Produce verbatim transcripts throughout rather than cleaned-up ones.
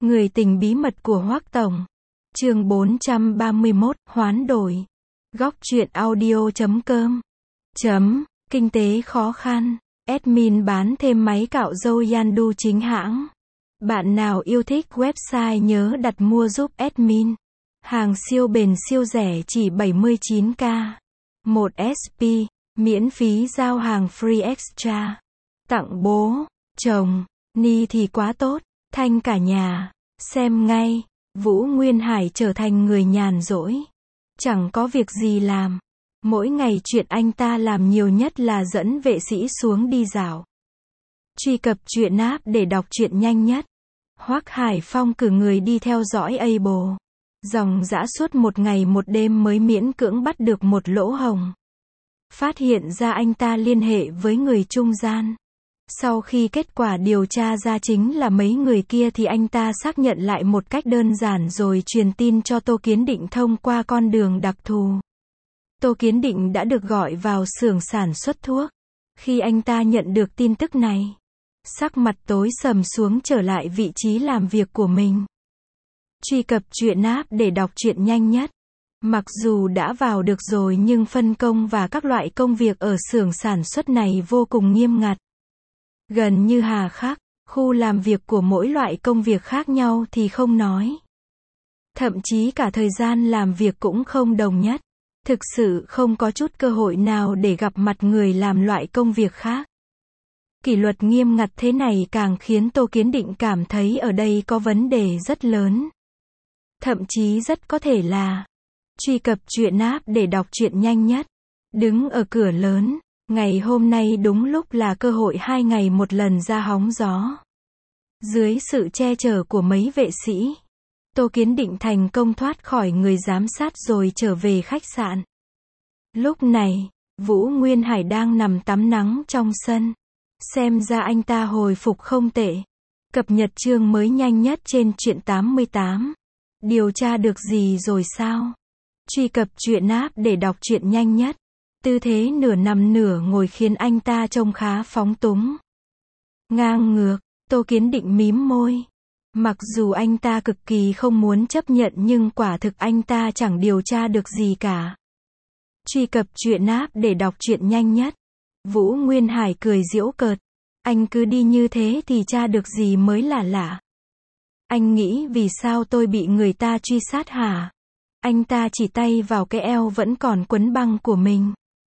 Người tình bí mật của Hoắc Tổng. Chương bốn trăm ba mươi mốt, hoán đổi. Góc truyện audio chấm com. Chấm, kinh tế khó khăn. Admin bán thêm máy cạo râu Yandu chính hãng. Bạn nào yêu thích website nhớ đặt mua giúp admin. Hàng siêu bền siêu rẻ chỉ bảy mươi chín k. một ét pê, miễn phí giao hàng free extra. Tặng bố, chồng, ni thì quá tốt, thanh cả nhà. Xem ngay, Vũ Nguyên Hải trở thành người nhàn rỗi. Chẳng có việc gì làm. Mỗi ngày chuyện anh ta làm nhiều nhất là dẫn vệ sĩ xuống đi dạo. Truy cập truyện app để đọc truyện nhanh nhất. Hoắc Hải Phong cử người đi theo dõi Able. Dòng dã suốt một ngày một đêm mới miễn cưỡng bắt được một lỗ hổng. Phát hiện ra anh ta liên hệ với người trung gian. Sau khi kết quả điều tra ra chính là mấy người kia thì anh ta xác nhận lại một cách đơn giản rồi truyền tin cho Tô Kiến Định thông qua con đường đặc thù. Tô Kiến Định đã được gọi vào xưởng sản xuất thuốc. Khi anh ta nhận được tin tức này, sắc mặt tối sầm xuống trở lại vị trí làm việc của mình. Truy cập truyện app để đọc truyện nhanh nhất. Mặc dù đã vào được rồi nhưng phân công và các loại công việc ở xưởng sản xuất này vô cùng nghiêm ngặt. Gần như hà khắc, khu làm việc của mỗi loại công việc khác nhau thì không nói. Thậm chí cả thời gian làm việc cũng không đồng nhất. Thực sự không có chút cơ hội nào để gặp mặt người làm loại công việc khác. Kỷ luật nghiêm ngặt thế này càng khiến Tô Kiến Định cảm thấy ở đây có vấn đề rất lớn. Thậm chí rất có thể là truy cập truyện app để đọc truyện nhanh nhất. Đứng ở cửa lớn. Ngày hôm nay đúng lúc là cơ hội hai ngày một lần ra hóng gió. Dưới sự che chở của mấy vệ sĩ, Tô Kiến Định thành công thoát khỏi người giám sát rồi trở về khách sạn. Lúc này, Vũ Nguyên Hải đang nằm tắm nắng trong sân. Xem ra anh ta hồi phục không tệ. Cập nhật chương mới nhanh nhất trên truyện tám mươi tám. Điều tra được gì rồi sao? Truy cập truyện app để đọc truyện nhanh nhất. Tư thế nửa nằm nửa ngồi khiến anh ta trông khá phóng túng. Ngang ngược, Tô Kiến Định mím môi. Mặc dù anh ta cực kỳ không muốn chấp nhận nhưng quả thực anh ta chẳng điều tra được gì cả. Truy cập truyện app để đọc truyện nhanh nhất. Vũ Nguyên Hải cười giễu cợt. Anh cứ đi như thế thì tra được gì mới là lạ. Anh nghĩ vì sao tôi bị người ta truy sát hả? Anh ta chỉ tay vào cái eo vẫn còn quấn băng của mình.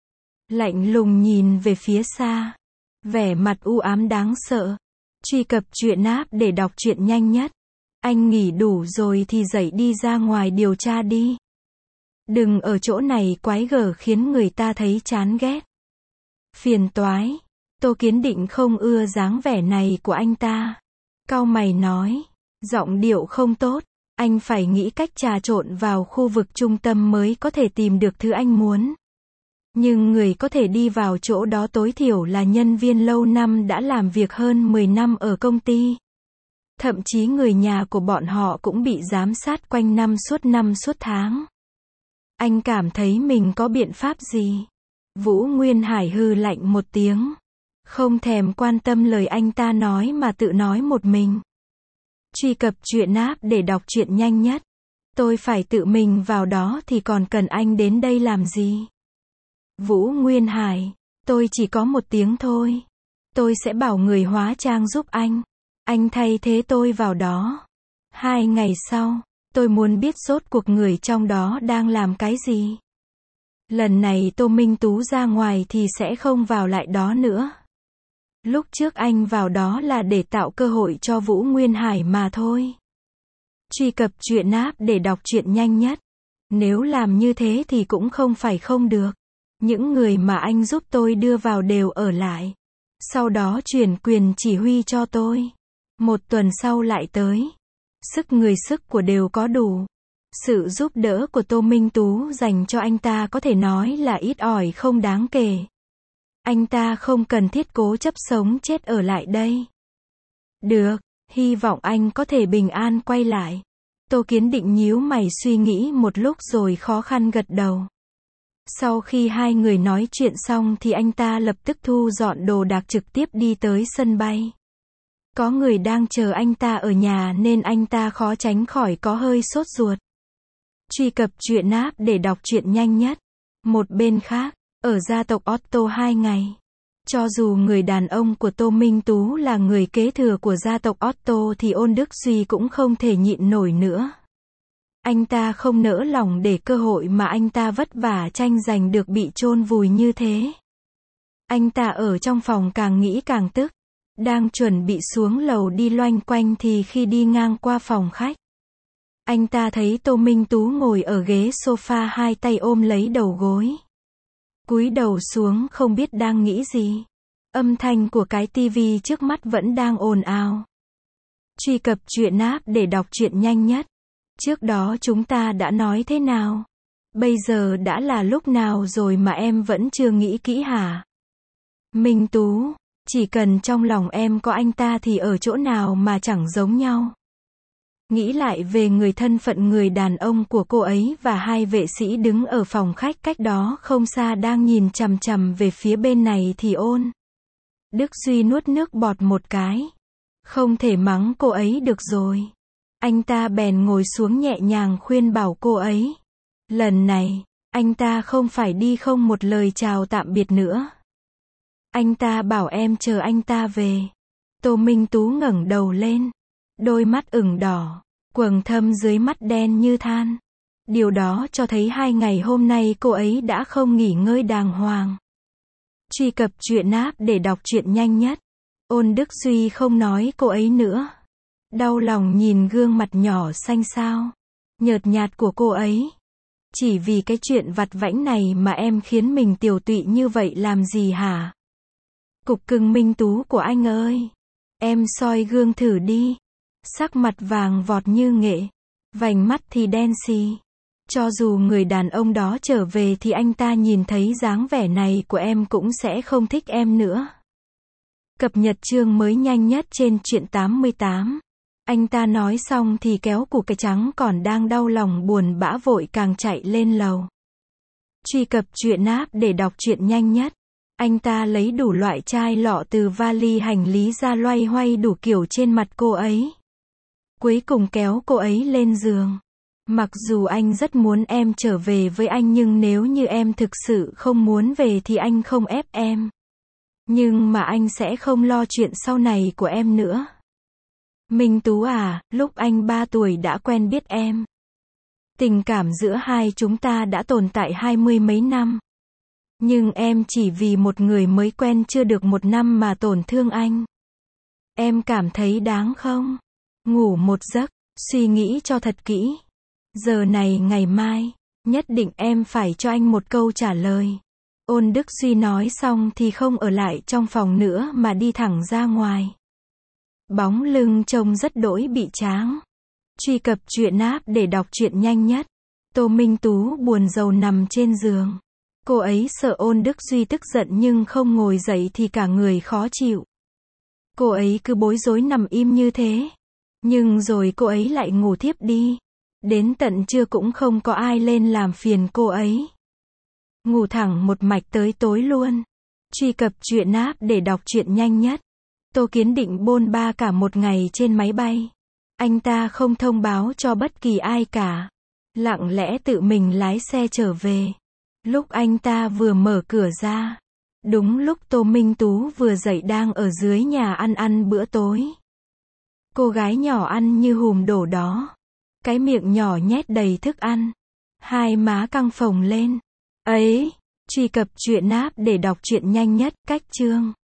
Lạnh lùng nhìn về phía xa. Vẻ mặt u ám đáng sợ. Truy cập truyện app để đọc truyện nhanh nhất. Anh nghỉ đủ rồi thì dậy đi ra ngoài điều tra đi. Đừng ở chỗ này quái gở khiến người ta thấy chán ghét. Phiền toái. Tô Kiến Định không ưa dáng vẻ này của anh ta. Cau mày nói. Giọng điệu không tốt. Anh phải nghĩ cách trà trộn vào khu vực trung tâm mới có thể tìm được thứ anh muốn. Nhưng người có thể đi vào chỗ đó tối thiểu là nhân viên lâu năm đã làm việc hơn mười năm ở công ty. Thậm chí người nhà của bọn họ cũng bị giám sát quanh năm suốt năm suốt tháng. Anh cảm thấy mình có biện pháp gì? Vũ Nguyên Hải hừ lạnh một tiếng. Không thèm quan tâm lời anh ta nói mà tự nói một mình. Truy cập truyện app để đọc truyện nhanh nhất. Tôi phải tự mình vào đó thì còn cần anh đến đây làm gì? Vũ Nguyên Hải, tôi chỉ có một tiếng thôi. Tôi sẽ bảo người hóa trang giúp anh. Anh thay thế tôi vào đó. Hai ngày sau, tôi muốn biết rốt cuộc người trong đó đang làm cái gì. Lần này Tô Minh Tú ra ngoài thì sẽ không vào lại đó nữa. Lúc trước anh vào đó là để tạo cơ hội cho Vũ Nguyên Hải mà thôi. Truy cập truyện app để đọc truyện nhanh nhất. Nếu làm như thế thì cũng không phải không được. Những người mà anh giúp tôi đưa vào đều ở lại. Sau đó chuyển quyền chỉ huy cho tôi. Một tuần sau lại tới. Sức người sức của đều có đủ. Sự giúp đỡ của Tô Minh Tú dành cho anh ta có thể nói là ít ỏi không đáng kể. Anh ta không cần thiết cố chấp sống chết ở lại đây. Được, hy vọng anh có thể bình an quay lại. Tô Kiến Định nhíu mày suy nghĩ một lúc rồi khó khăn gật đầu. Sau khi hai người nói chuyện xong thì anh ta lập tức thu dọn đồ đạc trực tiếp đi tới sân bay. Có người đang chờ anh ta ở nhà nên anh ta khó tránh khỏi có hơi sốt ruột. Truy cập truyện app để đọc truyện nhanh nhất. Một bên khác, ở gia tộc Otto hai ngày. Cho dù người đàn ông của Tô Minh Tú là người kế thừa của gia tộc Otto thì Ôn Đức Duy cũng không thể nhịn nổi nữa. Anh ta không nỡ lòng để cơ hội mà anh ta vất vả tranh giành được bị chôn vùi như thế. Anh ta ở trong phòng càng nghĩ càng tức. Đang chuẩn bị xuống lầu đi loanh quanh thì khi đi ngang qua phòng khách, anh ta thấy Tô Minh Tú ngồi ở ghế sofa hai tay ôm lấy đầu gối. Cúi đầu xuống không biết đang nghĩ gì. Âm thanh của cái tivi trước mắt vẫn đang ồn ào. Truy cập truyện app để đọc truyện nhanh nhất. Trước đó chúng ta đã nói thế nào? Bây giờ đã là lúc nào rồi mà em vẫn chưa nghĩ kỹ hả? Minh Tú, chỉ cần trong lòng em có anh ta thì ở chỗ nào mà chẳng giống nhau. Nghĩ lại về người thân phận người đàn ông của cô ấy và hai vệ sĩ đứng ở phòng khách cách đó không xa đang nhìn chằm chằm về phía bên này thì Ôn Đức Duy nuốt nước bọt một cái. Không thể mắng cô ấy được rồi. Anh ta bèn ngồi xuống nhẹ nhàng khuyên bảo cô ấy. Lần này, anh ta không phải đi không một lời chào tạm biệt nữa. Anh ta bảo em chờ anh ta về. Tô Minh Tú ngẩng đầu lên. Đôi mắt ửng đỏ, quầng thâm dưới mắt đen như than. Điều đó cho thấy hai ngày hôm nay cô ấy đã không nghỉ ngơi đàng hoàng. Truy cập truyện app để đọc truyện nhanh nhất. Ôn Đức Duy không nói cô ấy nữa. Đau lòng nhìn gương mặt nhỏ xanh xao, nhợt nhạt của cô ấy. Chỉ vì cái chuyện vặt vãnh này mà em khiến mình tiều tụy như vậy làm gì hả? Cục cưng Minh Tú của anh ơi! Em soi gương thử đi. Sắc mặt vàng vọt như nghệ, vành mắt thì đen xì. Cho dù người đàn ông đó trở về thì anh ta nhìn thấy dáng vẻ này của em cũng sẽ không thích em nữa. Cập nhật chương mới nhanh nhất trên truyện tám mươi tám. Anh ta nói xong thì kéo củ cải trắng còn đang đau lòng buồn bã vội càng chạy lên lầu. Truy cập truyện app để đọc truyện nhanh nhất. Anh ta lấy đủ loại chai lọ từ vali hành lý ra loay hoay đủ kiểu trên mặt cô ấy. Cuối cùng kéo cô ấy lên giường. Mặc dù anh rất muốn em trở về với anh nhưng nếu như em thực sự không muốn về thì anh không ép em. Nhưng mà anh sẽ không lo chuyện sau này của em nữa. Minh Tú à, lúc anh ba tuổi đã quen biết em. Tình cảm giữa hai chúng ta đã tồn tại hai mươi mấy năm. Nhưng em chỉ vì một người mới quen chưa được một năm mà tổn thương anh. Em cảm thấy đáng không? Ngủ một giấc, suy nghĩ cho thật kỹ. Giờ này ngày mai, nhất định em phải cho anh một câu trả lời. Ôn Đức Duy nói xong thì không ở lại trong phòng nữa mà đi thẳng ra ngoài. Bóng lưng trông rất đỗi bị tráng. Truy cập truyện app để đọc truyện nhanh nhất. Tô Minh Tú buồn rầu nằm trên giường. Cô ấy sợ Ôn Đức Duy tức giận nhưng không ngồi dậy thì cả người khó chịu. Cô ấy cứ bối rối nằm im như thế. Nhưng rồi cô ấy lại ngủ thiếp đi. Đến tận trưa cũng không có ai lên làm phiền cô ấy. Ngủ thẳng một mạch tới tối luôn. Truy cập truyện app để đọc truyện nhanh nhất. Tô Kiến Định bôn ba cả một ngày trên máy bay. Anh ta không thông báo cho bất kỳ ai cả. Lặng lẽ tự mình lái xe trở về. Lúc anh ta vừa mở cửa ra, đúng lúc Tô Minh Tú vừa dậy đang ở dưới nhà ăn ăn bữa tối. Cô gái nhỏ ăn như hùm đổ đó. Cái miệng nhỏ nhét đầy thức ăn. Hai má căng phồng lên. Ấy, truy cập truyện app để đọc truyện nhanh nhất, cách chương.